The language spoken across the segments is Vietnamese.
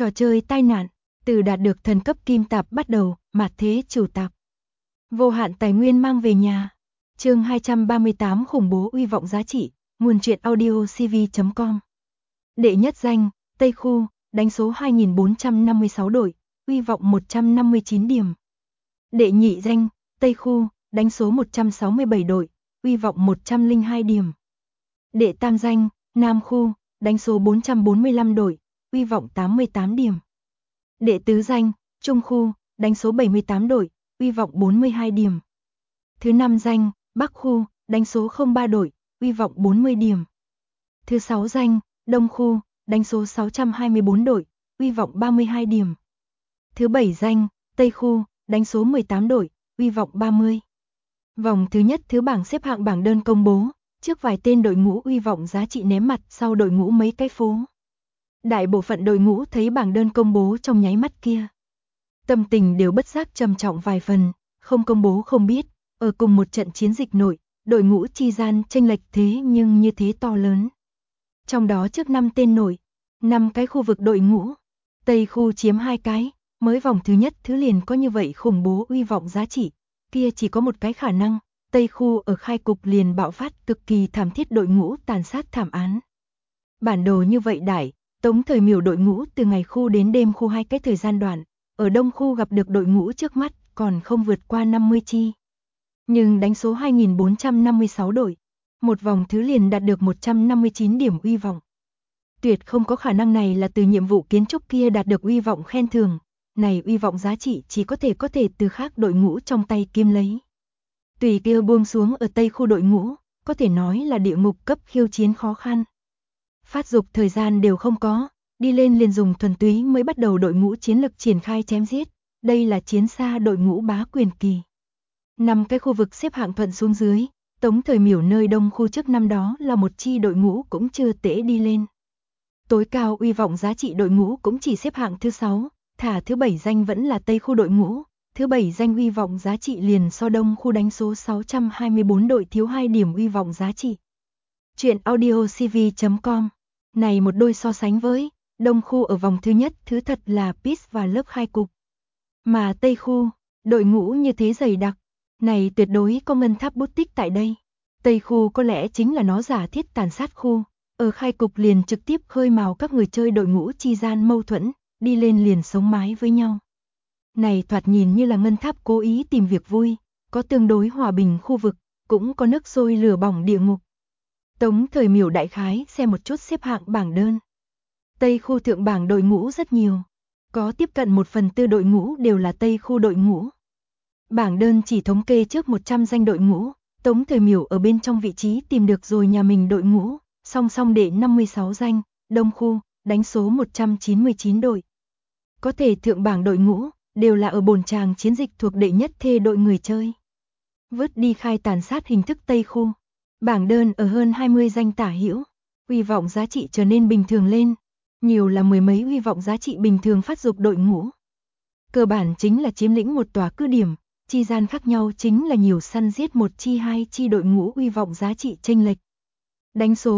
Trò chơi tai nạn, từ đạt được thần cấp kim tạp bắt đầu, mạt thế chủ tạp. Vô hạn tài nguyên mang về nhà. Chương 238 khủng bố uy vọng giá trị, nguồn truyện audio cv.com. Đệ nhất danh, Tây Khu, đánh số 2456 đội, uy vọng 159 điểm. Đệ nhị danh, Tây Khu, đánh số 167 đội, uy vọng 102 điểm. Đệ tam danh, Nam Khu, đánh số 445 đội, uy vọng 88 điểm. Đệ tứ danh, Trung Khu, đánh số 78 đội, uy vọng 42 điểm. Thứ năm danh, Bắc Khu, đánh số 03 đội, uy vọng 40 điểm. Thứ sáu danh, Đông Khu, đánh số 624 đội, uy vọng 32 điểm. Thứ bảy danh, Tây Khu, đánh số 18 đội, uy vọng 30. Vòng thứ nhất thứ bảng xếp hạng bảng đơn công bố, trước vài tên đội ngũ uy vọng giá trị ném mặt, sau đội ngũ mấy cái phố. Đại bộ phận đội ngũ thấy bảng đơn công bố trong nháy mắt kia, tâm tình đều bất giác trầm trọng vài phần, không công bố không biết, ở cùng một trận chiến dịch nội, đội ngũ chi gian chênh lệch thế nhưng như thế to lớn. Trong đó trước 5 tên nổi, 5 cái khu vực đội ngũ, Tây Khu chiếm 2 cái, mới vòng thứ nhất thứ liền có như vậy khủng bố uy vọng giá trị, kia chỉ có một cái khả năng, Tây Khu ở khai cục liền bạo phát cực kỳ thảm thiết đội ngũ tàn sát thảm án. Bản đồ như vậy đại, Tống Thời Miểu đội ngũ từ ngày khu đến đêm khu 2 cái thời gian đoạn, ở Đông Khu gặp được đội ngũ trước mắt còn không vượt qua 50 chi. Nhưng đánh số 2456 đội, một vòng thứ liền đạt được 159 điểm uy vọng. Tuyệt không có khả năng này là từ nhiệm vụ kiến trúc kia đạt được uy vọng khen thưởng, này uy vọng giá trị chỉ có thể từ khác đội ngũ trong tay kiếm lấy. Tùy kia buông xuống ở Tây Khu đội ngũ, có thể nói là địa ngục cấp khiêu chiến khó khăn. Phát dục thời gian đều không có, đi lên liền dùng thuần túy mới bắt đầu đội ngũ chiến lực triển khai chém giết, đây là chiến xa đội ngũ bá quyền kỳ. 5 cái khu vực xếp hạng thuận xuống dưới, Tống Thời Miểu nơi Đông Khu trước năm đó là một chi đội ngũ cũng chưa tễ đi lên. Tối cao uy vọng giá trị đội ngũ cũng chỉ xếp hạng thứ 6, thả thứ 7 danh vẫn là Tây Khu đội ngũ, thứ 7 danh uy vọng giá trị liền so Đông Khu đánh số 624 đội thiếu 2 điểm uy vọng giá trị. Chuyện audio cv.com. Này một đôi so sánh với Đông Khu ở vòng thứ nhất thứ thật là Peace và lớp khai cục. Mà Tây Khu, đội ngũ như thế dày đặc, này tuyệt đối có ngân tháp bút tích tại đây. Tây Khu có lẽ chính là nó giả thiết tàn sát khu, ở khai cục liền trực tiếp khơi mào các người chơi đội ngũ chi gian mâu thuẫn, đi lên liền sống mái với nhau. Này thoạt nhìn như là ngân tháp cố ý tìm việc vui, có tương đối hòa bình khu vực, cũng có nước sôi lửa bỏng địa ngục. Tống Thời Miểu đại khái xem một chút xếp hạng bảng đơn. Tây Khu thượng bảng đội ngũ rất nhiều, có tiếp cận 1/4 đội ngũ đều là Tây Khu đội ngũ. Bảng đơn chỉ thống kê trước 100 danh đội ngũ, Tống Thời Miểu ở bên trong vị trí tìm được rồi nhà mình đội ngũ, song song đệ 56 danh, Đông Khu, đánh số 199 đội. Có thể thượng bảng đội ngũ, đều là ở bồn tràng chiến dịch thuộc đệ nhất thê đội người chơi. Vứt đi khai tàn sát hình thức Tây Khu. Bảng đơn ở hơn 20 danh tả hữu, uy vọng giá trị trở nên bình thường lên, nhiều là mười mấy uy vọng giá trị bình thường phát dục đội ngũ. Cơ bản chính là chiếm lĩnh một tòa cứ điểm, chi gian khác nhau chính là nhiều săn giết một chi hai chi đội ngũ uy vọng giá trị chênh lệch. Đánh số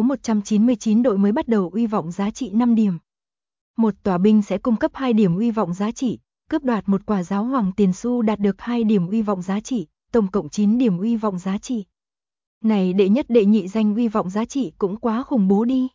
199 đội mới bắt đầu uy vọng giá trị 5 điểm. Một tòa binh sẽ cung cấp 2 điểm uy vọng giá trị, cướp đoạt một quả giáo hoàng tiền xu đạt được 2 điểm uy vọng giá trị, tổng cộng 9 điểm uy vọng giá trị. Này đệ nhất đệ nhị danh uy vọng giá trị cũng quá khủng bố đi.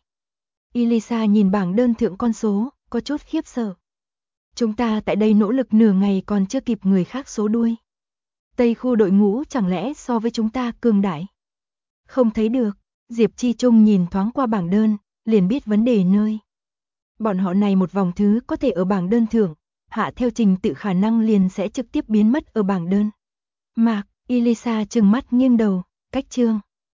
Elisa nhìn bảng đơn thượng con số, có chút khiếp sợ. Chúng ta tại đây nỗ lực nửa ngày còn chưa kịp người khác số đuôi. Tây Khu đội ngũ chẳng lẽ so với chúng ta cường đại? Không thấy được, Diệp Chi Trung nhìn thoáng qua bảng đơn, liền biết vấn đề nơi. Bọn họ này một vòng thứ có thể ở bảng đơn thượng, hạ theo trình tự khả năng liền sẽ trực tiếp biến mất ở bảng đơn. Mạc, Elisa trừng mắt nghiêng đầu, cách chương.